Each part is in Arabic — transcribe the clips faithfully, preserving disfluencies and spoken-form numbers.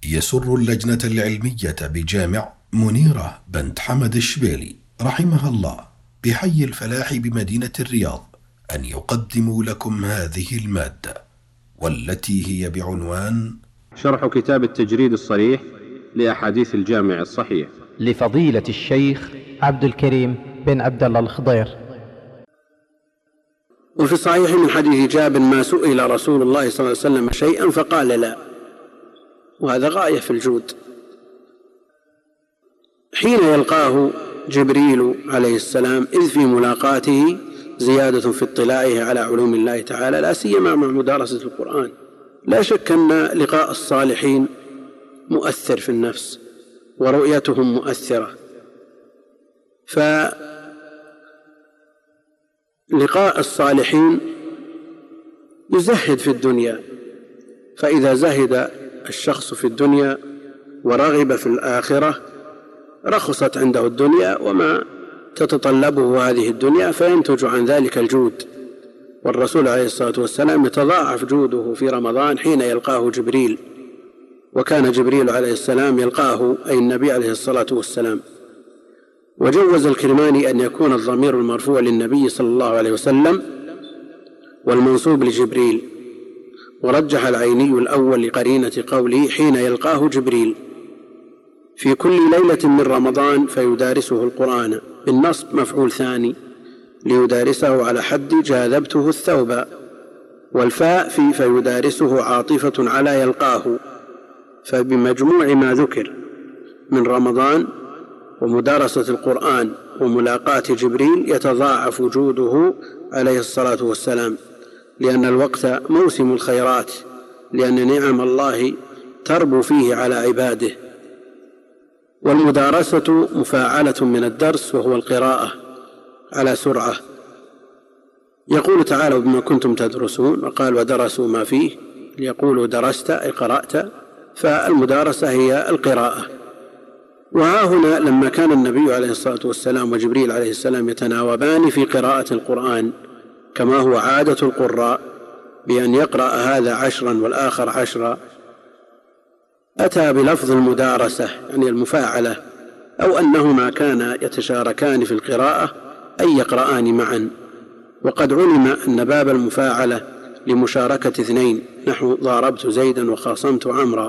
يسر اللجنة العلمية بجامع منيرة بنت حمد الشبيلي رحمها الله بحي الفلاح بمدينة الرياض أن يقدموا لكم هذه المادة، والتي هي بعنوان شرح كتاب التجريد الصريح لأحاديث الجامع الصحيح لفضيلة الشيخ عبد الكريم بن عبد الله الخضير. وفي الصحيح من حديث جابر ما سئل رسول الله صلى الله عليه وسلم شيئا فقال لا، وهذا غاية في الجود. حين يلقاه جبريل عليه السلام إذ في ملاقاته زيادة في اطلاعه على علوم الله تعالى، لا سيما مع مدارسة القرآن. لا شك أن لقاء الصالحين مؤثر في النفس ورؤيتهم مؤثرة، فلقاء الصالحين يزهد في الدنيا، فإذا زهد الشخص في الدنيا ورغب في الآخرة رخصت عنده الدنيا وما تتطلبه هذه الدنيا، فينتج عن ذلك الجود. والرسول عليه الصلاة والسلام يتضاعف جوده في رمضان حين يلقاه جبريل، وكان جبريل عليه السلام يلقاه أي النبي عليه الصلاة والسلام. وجوز الكرماني أن يكون الضمير المرفوع للنبي صلى الله عليه وسلم والمنصوب لجبريل، ورجح العيني الأول لقرينة قوله حين يلقاه جبريل في كل ليلة من رمضان فيدارسه القرآن، بالنصب مفعول ثاني ليدارسه على حد جاذبته الثوب، والفاء في فيدارسه عاطفة على يلقاه، فبمجموع ما ذكر من رمضان ومدارسة القرآن وملاقاة جبريل يتضاعف جوده عليه الصلاة والسلام، لأن الوقت موسم الخيرات، لأن نعم الله تربو فيه على عباده. والمدارسة مفاعلة من الدرس وهو القراءة على سرعة. يقول تعالى بما كنتم تدرسون، وقال ودرسوا ما فيه، ليقولوا درست أي قرأت، فالمدارسة هي القراءة. وها هنا لما كان النبي عليه الصلاة والسلام وجبريل عليه السلام يتناوبان في قراءة القرآن كما هو عادة القراء بأن يقرأ هذا عشرا والآخر عشرا، أتى بلفظ المدارسة يعني المفاعلة، أو أنهما كانا يتشاركان في القراءة أي يقرآن معا. وقد علم أن باب المفاعلة لمشاركة اثنين، نحو ضاربت زيدا وخاصمت عمرا.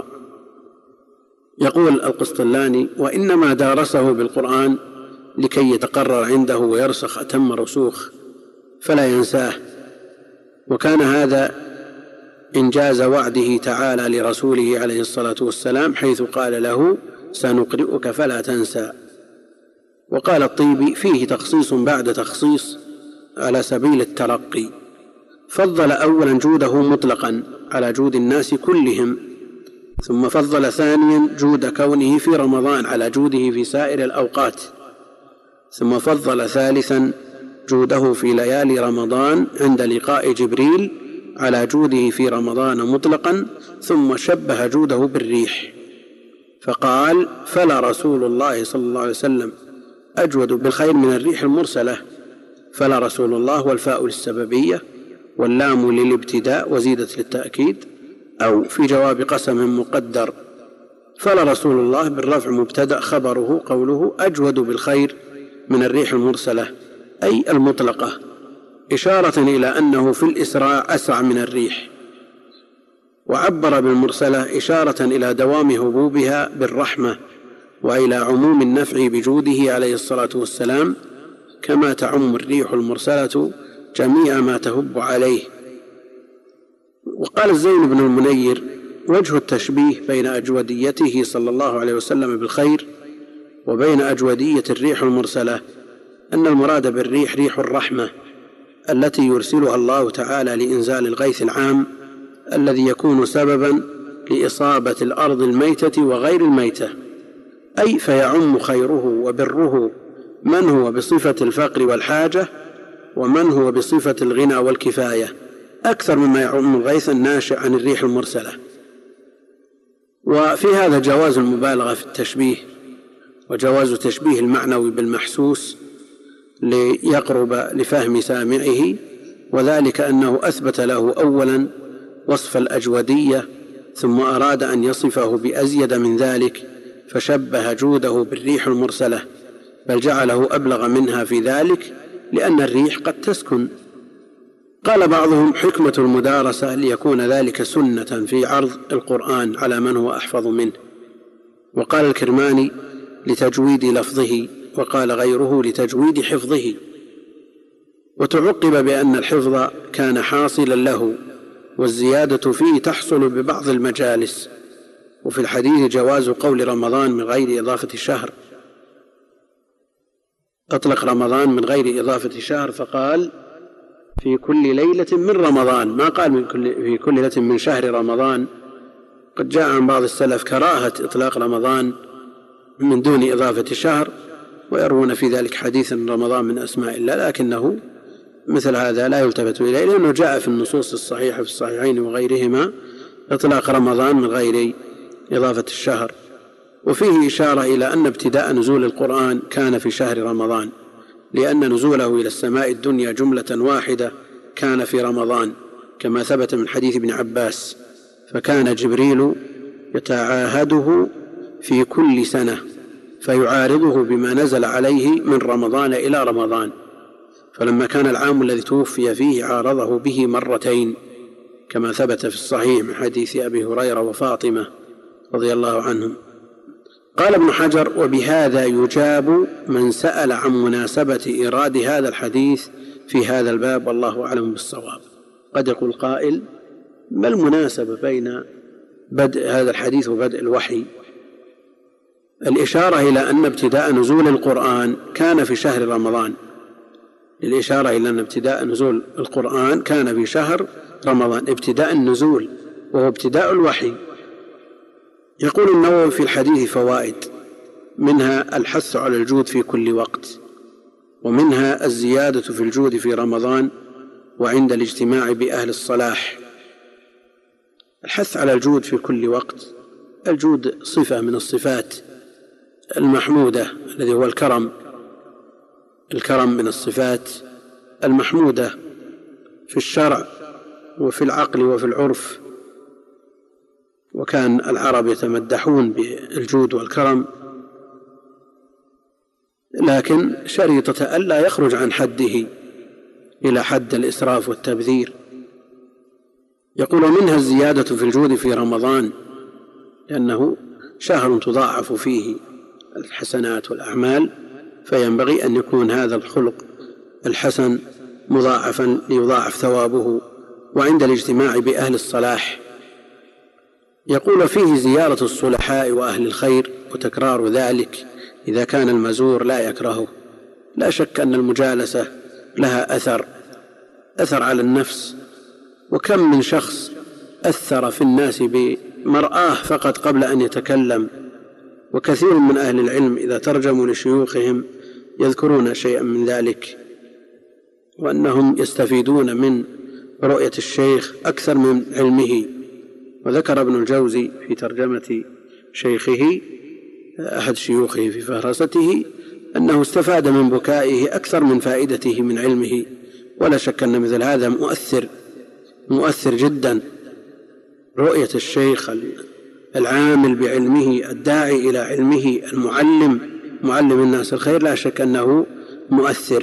يقول القسطلاني وإنما دارسه بالقرآن لكي يتقرر عنده ويرسخ أتم رسوخ فلا ينساه، وكان هذا إنجاز وعده تعالى لرسوله عليه الصلاة والسلام حيث قال له سنقرئك فلا تنسى. وقال الطيبي فيه تخصيص بعد تخصيص على سبيل الترقي، فضل أولا جوده مطلقا على جود الناس كلهم، ثم فضل ثانيا جود كونه في رمضان على جوده في سائر الأوقات، ثم فضل ثالثا جوده في ليالي رمضان عند لقاء جبريل على جوده في رمضان مطلقا، ثم شبه جوده بالريح فقال فلا رسول الله صلى الله عليه وسلم أجود بالخير من الريح المرسلة. فلا رسول الله والفاء للسببية واللام للابتداء وزيدت للتأكيد، أو في جواب قسم مقدر فلا رسول الله بالرفع مبتدأ خبره قوله أجود بالخير من الريح المرسلة أي المطلقة، إشارة إلى أنه في الإسراع أسرع من الريح. وعبر بالمرسلة إشارة إلى دوام هبوبها بالرحمة وإلى عموم النفع بجوده عليه الصلاة والسلام، كما تعم الريح المرسلة جميع ما تهب عليه. وقال الزين بن المنير وجه التشبيه بين أجوديته صلى الله عليه وسلم بالخير وبين أجودية الريح المرسلة أن المراد بالريح ريح الرحمة التي يرسلها الله تعالى لإنزال الغيث العام الذي يكون سببا لإصابة الأرض الميتة وغير الميتة، أي فيعم خيره وبره من هو بصفة الفقر والحاجة ومن هو بصفة الغنى والكفاية أكثر مما يعم الغيث الناشئ عن الريح المرسلة. وفي هذا جواز المبالغة في التشبيه وجواز تشبيه المعنوي بالمحسوس ليقرب لفهم سامعه، وذلك أنه أثبت له أولا وصف الأجودية ثم أراد أن يصفه بأزيد من ذلك فشبه جوده بالريح المرسلة، بل جعله أبلغ منها في ذلك لأن الريح قد تسكن. قال بعضهم: حكمة المدارسة ليكون ذلك سنة في عرض القرآن على من هو أحفظ منه. وقال الكرماني: لتجويد لفظه، وقال غيره: لتجويد حفظه. وتعقب بأن الحفظ كان حاصلا له، والزيادة فيه تحصل ببعض المجالس. وفي الحديث جواز قول رمضان من غير إضافة شهر، أطلق رمضان من غير إضافة شهر فقال في كل ليلة من رمضان، ما قال من كل في كل ليلة من شهر رمضان. قد جاء عن بعض السلف كراهة إطلاق رمضان من دون إضافة شهر، ويروون في ذلك حديثا رمضان من أسماء الله، لكنه مثل هذا لا يلتفت إليه، لأنه جاء في النصوص الصحيحة في الصحيحين وغيرهما إطلاق رمضان من غير إضافة الشهر. وفيه إشارة إلى أن ابتداء نزول القرآن كان في شهر رمضان، لأن نزوله إلى السماء الدنيا جملة واحدة كان في رمضان، كما ثبت من حديث ابن عباس: فكان جبريل يتعاهده في كل سنة فيعارضه بما نزل عليه من رمضان إلى رمضان، فلما كان العام الذي توفي فيه عارضه به مرتين، كما ثبت في الصحيح من حديث أبي هريرة وفاطمة رضي الله عنهم. قال ابن حجر: وبهذا يجاب من سأل عن مناسبة إيراد هذا الحديث في هذا الباب، والله أعلم بالصواب. قد يقول قائل: ما المناسبة بين بدء هذا الحديث وبدء الوحي؟ الإشارة إلى أن ابتداء نزول القرآن كان في شهر رمضان، للإشارة إلى أن ابتداء نزول القرآن كان في شهر رمضان، ابتداء النزول وهو ابتداء الوحي. يقول النووي في الحديث فوائد، منها الحث على الجود في كل وقت، ومنها الزيادة في الجود في رمضان وعند الاجتماع بأهل الصلاح. الحث على الجود في كل وقت، الجود صفة من الصفات المحمودة الذي هو الكرم، الكرم من الصفات المحمودة في الشرع وفي العقل وفي العرف، وكان العرب يتمدحون بالجود والكرم، لكن شريطة ألا يخرج عن حده إلى حد الإسراف والتبذير. يقول: منها الزيادة في الجود في رمضان، لأنه شهر تضاعف فيه الحسنات والأعمال، فينبغي أن يكون هذا الخلق الحسن مضاعفا ليضاعف ثوابه، وعند الاجتماع بأهل الصلاح. يقول: فيه زيارة الصلحاء وأهل الخير وتكرار ذلك إذا كان المزور لا يكرهه. لا شك أن المجالسة لها أثر أثر على النفس، وكم من شخص أثر في الناس بمرآه فقط قبل أن يتكلم. وكثير من أهل العلم إذا ترجموا لشيوخهم يذكرون شيئا من ذلك، وأنهم يستفيدون من رؤية الشيخ أكثر من علمه. وذكر ابن الجوزي في ترجمة شيخه أحد شيوخه في فهرسته أنه استفاد من بكائه أكثر من فائدته من علمه. ولا شك أن مثل هذا مؤثر مؤثر جدا. رؤية الشيخ العامل بعلمه الداعي إلى علمه المعلم معلم الناس الخير لا شك أنه مؤثر.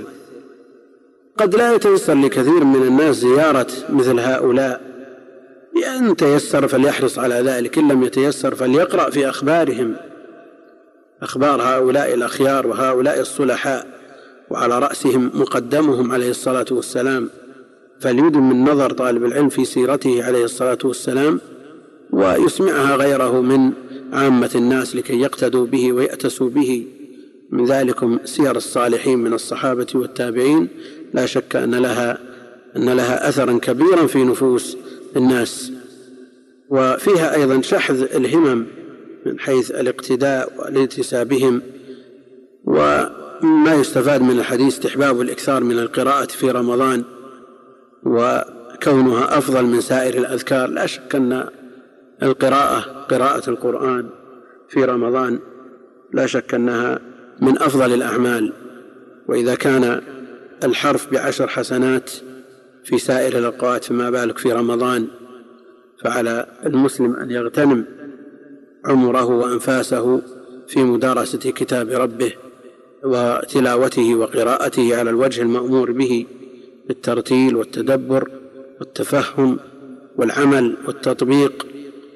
قد لا يتيسر لكثير من الناس زيارة مثل هؤلاء، إن تيسر فليحرص على ذلك، إن لم يتيسر فليقرأ في أخبارهم، أخبار هؤلاء الأخيار وهؤلاء الصلحاء، وعلى رأسهم مقدمهم عليه الصلاة والسلام، فليدم من نظر طالب العلم في سيرته عليه الصلاة والسلام، ويسمعها غيره من عامة الناس لكي يقتدوا به ويأتسوا به. من ذلكم سير الصالحين من الصحابة والتابعين، لا شك أن لها أن لها أثرا كبيرا في نفوس الناس. وفيها أيضا شحذ الهمم من حيث الاقتداء والالتساء بهم. وما يستفاد من الحديث استحباب الإكثار من القراءة في رمضان وكونها أفضل من سائر الأذكار. لا شك أن القراءة قراءة القرآن في رمضان لا شك أنها من أفضل الأعمال، وإذا كان الحرف بعشر حسنات في سائر الأوقات فما بالك في رمضان. فعلى المسلم أن يغتنم عمره وأنفاسه في مدارسة كتاب ربه وتلاوته وقراءته على الوجه المأمور به بالترتيل والتدبر والتفهم والعمل والتطبيق.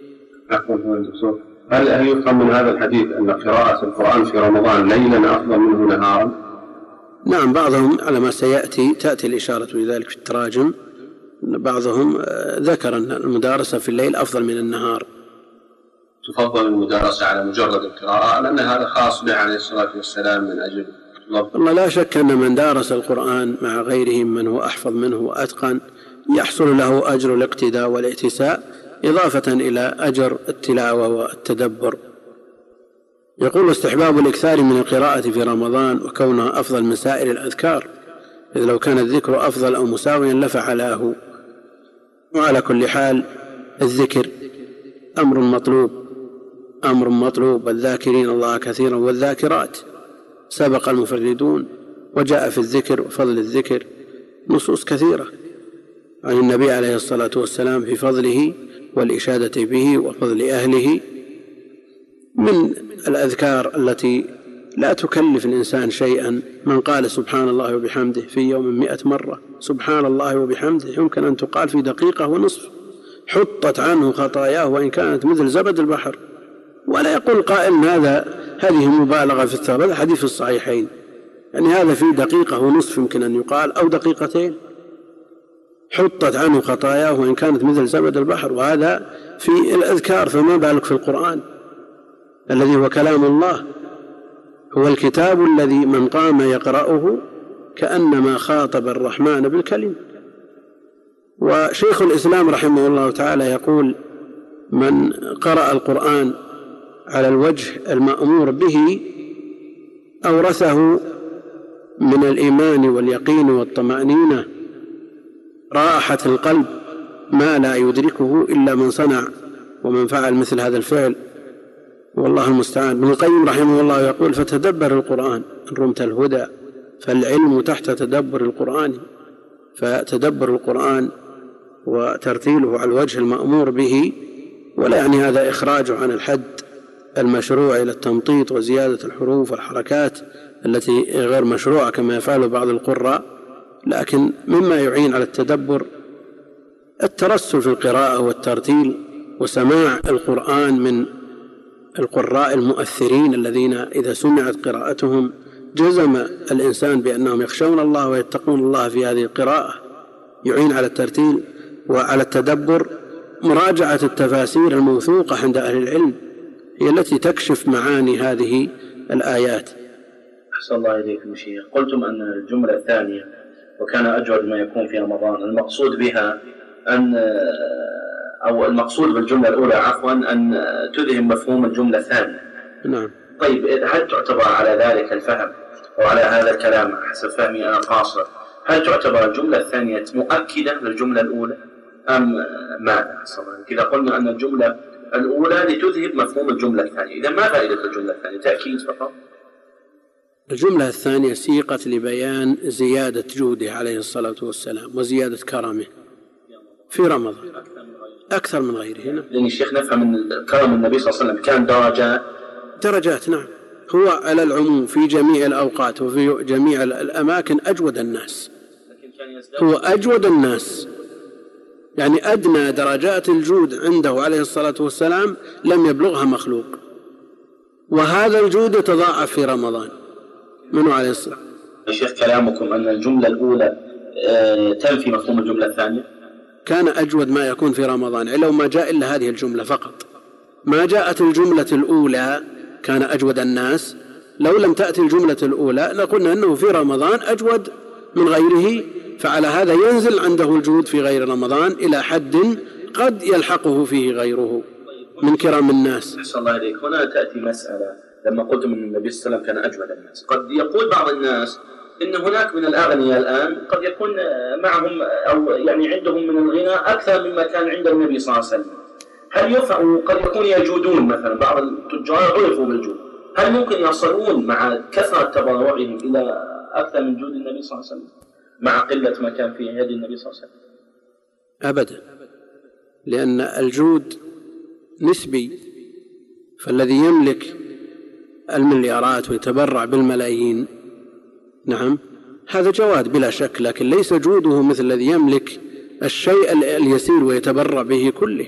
هل يفهم من هذا الحديث أن قراءة القرآن في رمضان ليلا أفضل منه نهارا؟ نعم، بعضهم على ما سيأتي تأتي الإشارة لذلك في التراجم، بعضهم ذكر أن المدارسة في الليل أفضل من النهار. تفضل المدارسة على مجرد القراءة لأن هذا خاص به عليه الصلاة والسلام من أجل الله. لا شك أن من دارس القرآن مع غيره من هو أحفظ منه وأتقن يحصل له أجر الاقتداء والائتساء إضافة إلى أجر التلاوة والتدبر. يقول استحباب الإكثار من القراءة في رمضان وكونها أفضل من سائر الأذكار، إذ لو كان الذكر أفضل أو مساويا لفعلاه. وعلى كل حال الذكر أمر مطلوب أمر مطلوب والذاكرين الله كثيرا والذاكرات سبق المفردون، وجاء في الذكر وفضل الذكر نصوص كثيرة عن النبي عليه الصلاة والسلام في فضله والإشادة به وفضل أهله. من الأذكار التي لا تكلف الإنسان شيئا من قال سبحان الله وبحمده في يوم مئة مرة، سبحان الله وبحمده يمكن أن تقال في دقيقة ونصف، حطت عنه خطاياه وإن كانت مثل زبد البحر. ولا يقول قائل هذا هذه مبالغة في الثواب، هذا حديث الصحيحين، يعني هذا في دقيقة ونصف يمكن أن يقال أو دقيقتين، حطت عنه خطاياه وإن كانت مثل زبد البحر. وهذا في الأذكار، فما بالك في القرآن الذي هو كلام الله، هو الكتاب الذي من قام يقرأه كأنما خاطب الرحمن بالكلم. وشيخ الإسلام رحمه الله تعالى يقول من قرأ القرآن على الوجه المأمور به أورثه من الإيمان واليقين والطمأنينة راحة القلب ما لا يدركه إلا من صنع ومن فعل مثل هذا الفعل، والله المستعان. ابن القيم رحمه الله يقول فتدبر القرآن إن رمت الهدى، فالعلم تحت تدبر القرآن. فتدبر القرآن وترتيله على الوجه المأمور به، ولا يعني هذا إخراجه عن الحد المشروع إلى التمطيط وزيادة الحروف والحركات التي غير مشروعة كما يفعل بعض القراء، لكن مما يعين على التدبر الترسل في القراءة والترتيل وسماع القرآن من القراء المؤثرين الذين إذا سمعت قراءتهم جزم الإنسان بأنهم يخشون الله ويتقون الله في هذه القراءة. يعين على الترتيل وعلى التدبر مراجعة التفاسير الموثوقة عند أهل العلم، هي التي تكشف معاني هذه الآيات. أحسن الله إليكم شيخ. قلتم أن الجملة الثانية وكان أجود ما يكون في رمضان، المقصود بها أن أو المقصود بالجملة الأولى عفوا أن تلهم مفهوم الجملة الثانية. نعم. طيب هل تعتبر على ذلك الفهم وعلى هذا الكلام حسب فهمي أنا قاصر، هل تعتبر الجملة الثانية مؤكدة للجملة الأولى أم ماذا؟ إذا قلنا أن الجملة الأولى لتذهب مفهوم الجملة الثانية، إذا ما فائدة الجملة الثانية؟ تأكيد فقط. الجملة الثانية سيقت لبيان زيادة جوده عليه الصلاة والسلام وزيادة كرمه في رمضان أكثر من غيره. هنا لأن الشيخ نفهم من كرم النبي صلى الله عليه وسلم كان درجات درجات. نعم، هو على العموم في جميع الأوقات وفي جميع الأماكن أجود الناس، هو أجود الناس، يعني أدنى درجات الجود عنده عليه الصلاة والسلام لم يبلغها مخلوق، وهذا الجود يتضاعف في رمضان منه عليه الصلاة. الشيخ كلامكم أن الجملة الأولى تنفي مفهوم الجملة الثانية؟ كان أجود ما يكون في رمضان، يعني لو ما جاء إلا هذه الجملة فقط، ما جاءت الجملة الأولى كان أجود الناس. لو لم تأتي الجملة الأولى لقلنا أنه في رمضان أجود من غيره، فعلى هذا ينزل عنده الجود في غير رمضان إلى حد قد يلحقه فيه غيره من كرام الناس. أحسن الله إليك. هنا تأتي مسألة، لما قلتم أن النبي صلى الله عليه وسلم كان أجود الناس، قد يقول بعض الناس إن هناك من الأغنياء الآن قد يكون معهم أو يعني عندهم من الغنى أكثر مما كان عند النبي صلى الله عليه وسلم. هل يفعل قد يكون يجودون، مثلا بعض التجار عرفوا بالجود، هل ممكن يصلون مع كثرة تبرعهم إلى أكثر من جود النبي صلى الله عليه وسلم مع قلة ما كان في يد النبي صلى الله عليه وسلم؟ أبدا، لأن الجود نسبي، فالذي يملك المليارات ويتبرع بالملايين نعم هذا جواد بلا شك، لكن ليس جوده مثل الذي يملك الشيء اليسير ويتبرع به كله،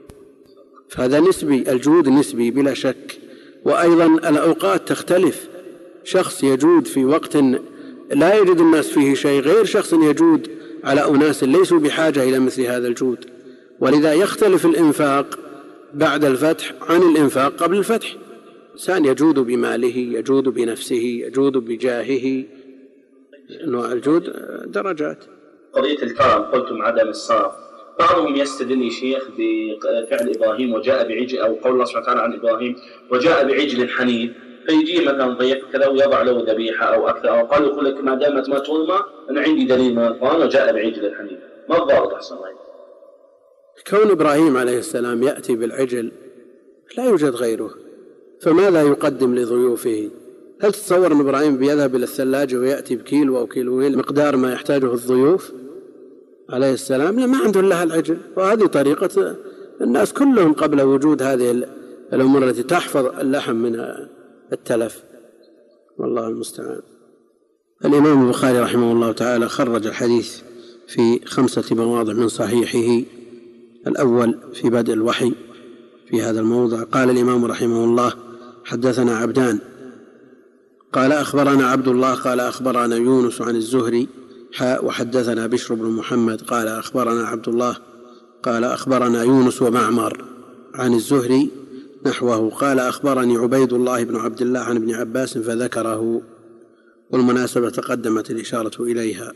فهذا نسبي، الجود نسبي بلا شك. وأيضا الأوقات تختلف، شخص يجود في وقت لا يجد الناس فيه شيء غير شخص يجود على أناس ليسوا بحاجة إلى مثل هذا الجود، ولذا يختلف الإنفاق بعد الفتح عن الإنفاق قبل الفتح. إنسان يجود بماله، يجود بنفسه، يجود بجاهه، أنواع الجود درجات. قضية الكرم قلتم عدم الصرف، بعضهم يستدل شيخ بفعل إبراهيم وجاء بعجل، أو قول الله سبحانه وتعالى عن إبراهيم وجاء بعجل حنيذ، فيجي مثلا ضيف كذا ويضع له ذبيحة أو أكثر، أو قال يقول لك ما دامت ما تظلم أنا عندي دليل من القرآن وجاء بعجل حنيذ، ما الضابط أحسن الله؟ كون إبراهيم عليه السلام يأتي بالعجل لا يوجد غيره، فماذا يقدم لضيوفه؟ هل تتصور أن إبراهيم بيذهب إلى الثلاجة ويأتي بكيلو أو كيلوين مقدار ما يحتاجه الضيوف عليه السلام؟ لا، ما عنده إلا العجل. وهذه طريقة الناس كلهم قبل وجود هذه الأمور التي تحفظ اللحم من التلف، والله المستعان. الإمام البخاري رحمه الله تعالى خرج الحديث في خمسة مواضع من صحيحه. الأول في بدء الوحي في هذا الموضع قال الإمام رحمه الله حدثنا عبدان قال أخبرنا عبد الله قال أخبرنا يونس عن الزهري حاء وحدثنا بشر بن محمد قال أخبرنا عبد الله قال أخبرنا يونس ومعمر عن الزهري نحوه قال أخبرني عبيد الله بن عبد الله عن ابن عباس فذكره، والمناسبة تقدمت الإشارة إليها.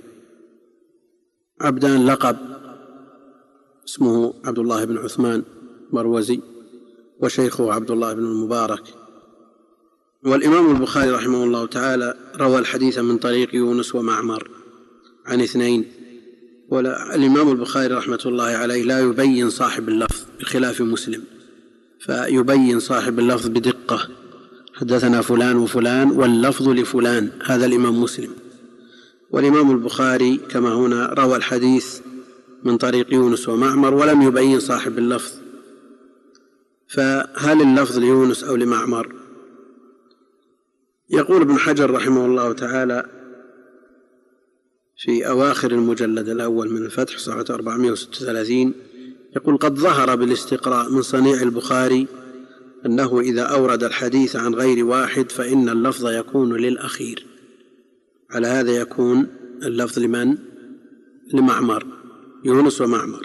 عبدان لقب، اسمه عبد الله بن عثمان مروزي، وشيخه عبد الله بن المبارك. والإمام البخاري رحمه الله تعالى روى الحديث من طريق يونس ومعمر عن اثنين، والإمام البخاري رحمة الله عليه لا يبين صاحب اللفظ بخلاف مسلم، فيبين صاحب اللفظ بدقة، حدثنا فلان وفلان واللفظ لفلان، هذا الإمام مسلم. والإمام البخاري كما هنا روى الحديث من طريق يونس ومعمر ولم يبين صاحب اللفظ، فهل اللفظ ليونس أو لمعمر؟ يقول ابن حجر رحمه الله تعالى في أواخر المجلد الأول من الفتح صفحة أربعمائة وستة وثلاثين يقول قد ظهر بالاستقراء من صنيع البخاري أنه إذا أورد الحديث عن غير واحد فإن اللفظ يكون للأخير. على هذا يكون اللفظ لمن؟ لمعمر، يونس ومعمر.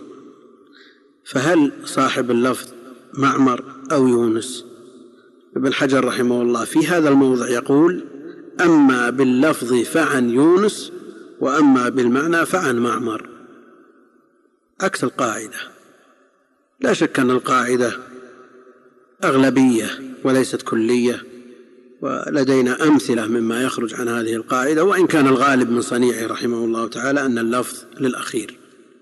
فهل صاحب اللفظ معمر أو يونس؟ ابن حجر رحمه الله في هذا الموضع يقول أما باللفظ فعن يونس وأما بالمعنى فعن معمر، عكس القاعدة. لا شك أن القاعدة أغلبية وليست كلية، ولدينا أمثلة مما يخرج عن هذه القاعدة، وإن كان الغالب من صنيعه رحمه الله تعالى أن اللفظ للأخير.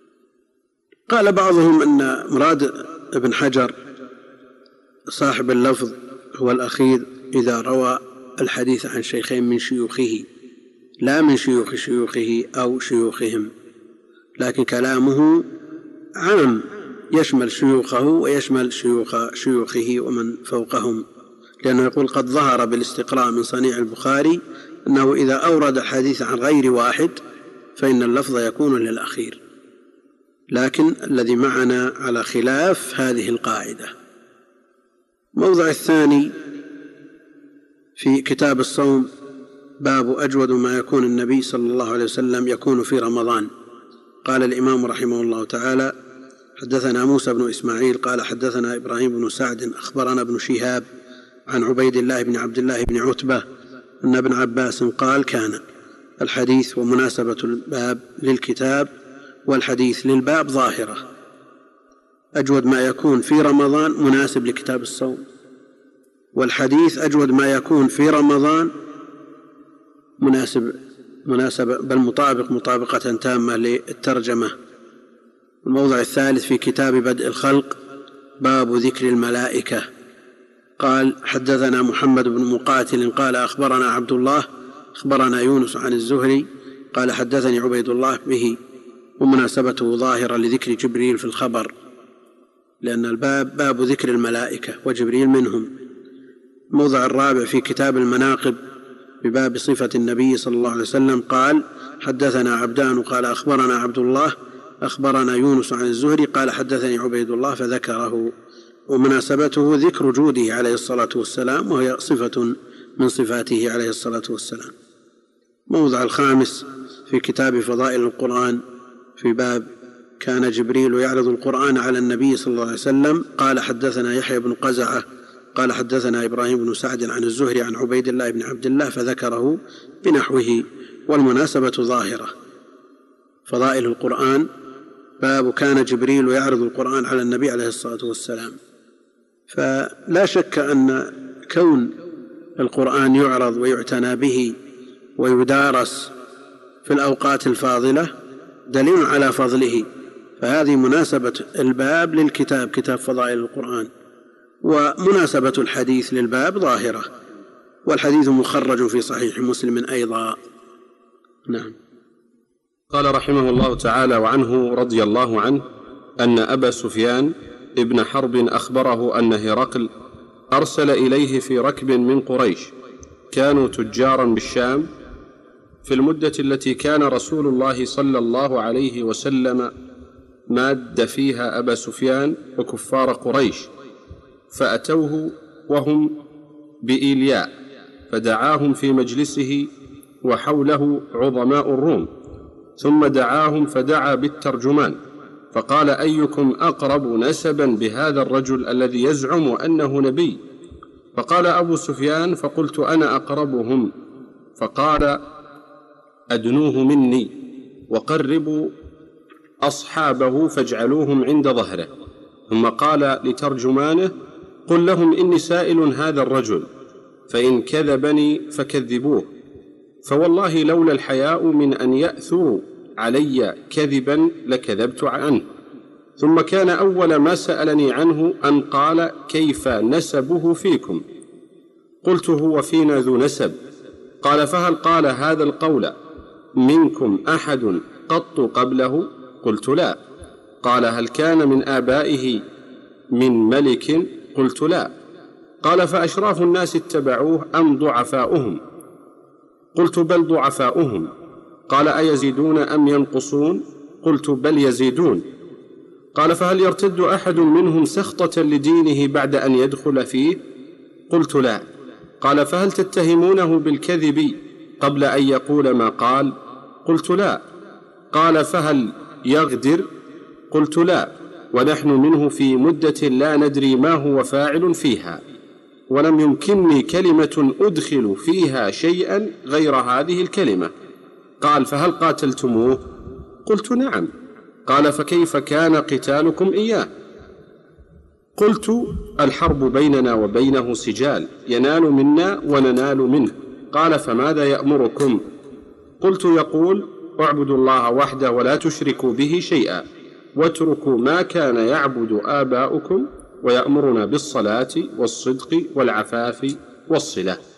قال بعضهم أن مراد ابن حجر صاحب اللفظ هو الأخير إذا روى الحديث عن شيخين من شيوخه، لا من شيوخ شيوخه أو شيوخهم، لكن كلامه عام يشمل شيوخه ويشمل شيوخ شيوخه ومن فوقهم، لأنه يقول قد ظهر بالاستقراء من صنيع البخاري أنه إذا أورد الحديث عن غير واحد فإن اللفظ يكون للأخير، لكن الذي معنا على خلاف هذه القاعدة. موضع الثاني في كتاب الصوم باب أجود ما يكون النبي صلى الله عليه وسلم يكون في رمضان. قال الإمام رحمه الله تعالى حدثنا موسى بن إسماعيل قال حدثنا إبراهيم بن سعد أخبرنا ابن شهاب عن عبيد الله بن عبد الله بن عتبة أن ابن عباس قال كان. الحديث ومناسبة الباب للكتاب والحديث للباب ظاهرة، أجود ما يكون في رمضان مناسب لكتاب الصوم، والحديث أجود ما يكون في رمضان مناسب مناسبة بل مطابق مطابقة تامة للترجمة. الموضع الثالث في كتاب بدء الخلق باب ذكر الملائكة. قال حدثنا محمد بن مقاتل قال أخبرنا عبد الله أخبرنا يونس عن الزهري قال حدثني عبيد الله به، ومناسبته ظاهرة لذكر جبريل في الخبر. لأن الباب باب ذكر الملائكة وجبريل منهم. الموضع الرابع في كتاب المناقب بباب صفة النبي صلى الله عليه وسلم قال: حدثنا عبدان قال أخبرنا عبد الله أخبرنا يونس عن الزهري قال حدثني عبيد الله، فذكره، ومناسبته ذكر جوده عليه الصلاة والسلام، وهي صفة من صفاته عليه الصلاة والسلام. موضع الخامس في كتاب فضائل القرآن في باب كان جبريل يعرض القرآن على النبي صلى الله عليه وسلم قال حدثنا يحيى بن قزعة قال حدثنا إبراهيم بن سعد عن الزهري عن عبيد الله بن عبد الله، فذكره بنحوه، والمناسبة ظاهرة. فضائل القرآن باب كان جبريل يعرض القرآن على النبي عليه الصلاة والسلام. فلا شك أن كون القرآن يعرض ويعتنى به ويدارس في الأوقات الفاضلة دليل على فضله، فهذه مناسبة الباب للكتاب، كتاب فضائل القرآن، ومناسبة الحديث للباب ظاهرة، والحديث مخرج في صحيح مسلم أيضا. نعم. قال رحمه الله تعالى: وعنه رضي الله عنه أن أبا سفيان ابن حرب أخبره أن هرقل أرسل إليه في ركب من قريش كانوا تجارا بالشام في المدة التي كان رسول الله صلى الله عليه وسلم ماد فيها أبا سفيان وكفار قريش، فأتوه وهم بإيلياء فدعاهم في مجلسه وحوله عظماء الروم، ثم دعاهم فدعا بالترجمان فقال: أيكم أقرب نسبا بهذا الرجل الذي يزعم أنه نبي؟ فقال أبو سفيان: فقلت أنا أقربهم. فقال: أدنوه مني وقربوا أصحابه فاجعلوهم عند ظهره. ثم قال لترجمانه: قل لهم إني سائل هذا الرجل، فإن كذبني فكذبوه، فوالله لولا الحياء من أن يأثروا علي كذبا لكذبت عنه. ثم كان أول ما سألني عنه أن قال: كيف نسبه فيكم؟ قلت: هو فينا ذو نسب. قال: فهل قال هذا القول منكم أحد قط قبله؟ قلت: لا. قال: هل كان من آبائه من ملك؟ قلت: لا. قال: فأشراف الناس اتبعوه أم ضعفاؤهم؟ قلت: بل ضعفاؤهم. قال: أيزيدون أم ينقصون؟ قلت: بل يزيدون. قال: فهل يرتد أحد منهم سخطة لدينه بعد أن يدخل فيه؟ قلت: لا. قال: فهل تتهمونه بالكذب قبل أن يقول ما قال؟ قلت: لا. قال: فهل يغدر؟ قلت: لا، ونحن منه في مدة لا ندري ما هو فاعل فيها، ولم يمكنني كلمة أدخل فيها شيئا غير هذه الكلمة. قال: فهل قاتلتموه؟ قلت: نعم. قال: فكيف كان قتالكم إياه؟ قلت: الحرب بيننا وبينه سجال، ينال منا وننال منه. قال: فماذا يأمركم؟ قلت: يقول: اعبدوا الله وحده ولا تشركوا به شيئا، واتركوا ما كان يعبد آباؤكم، ويأمرنا بالصلاة والصدق والعفاف والصلة.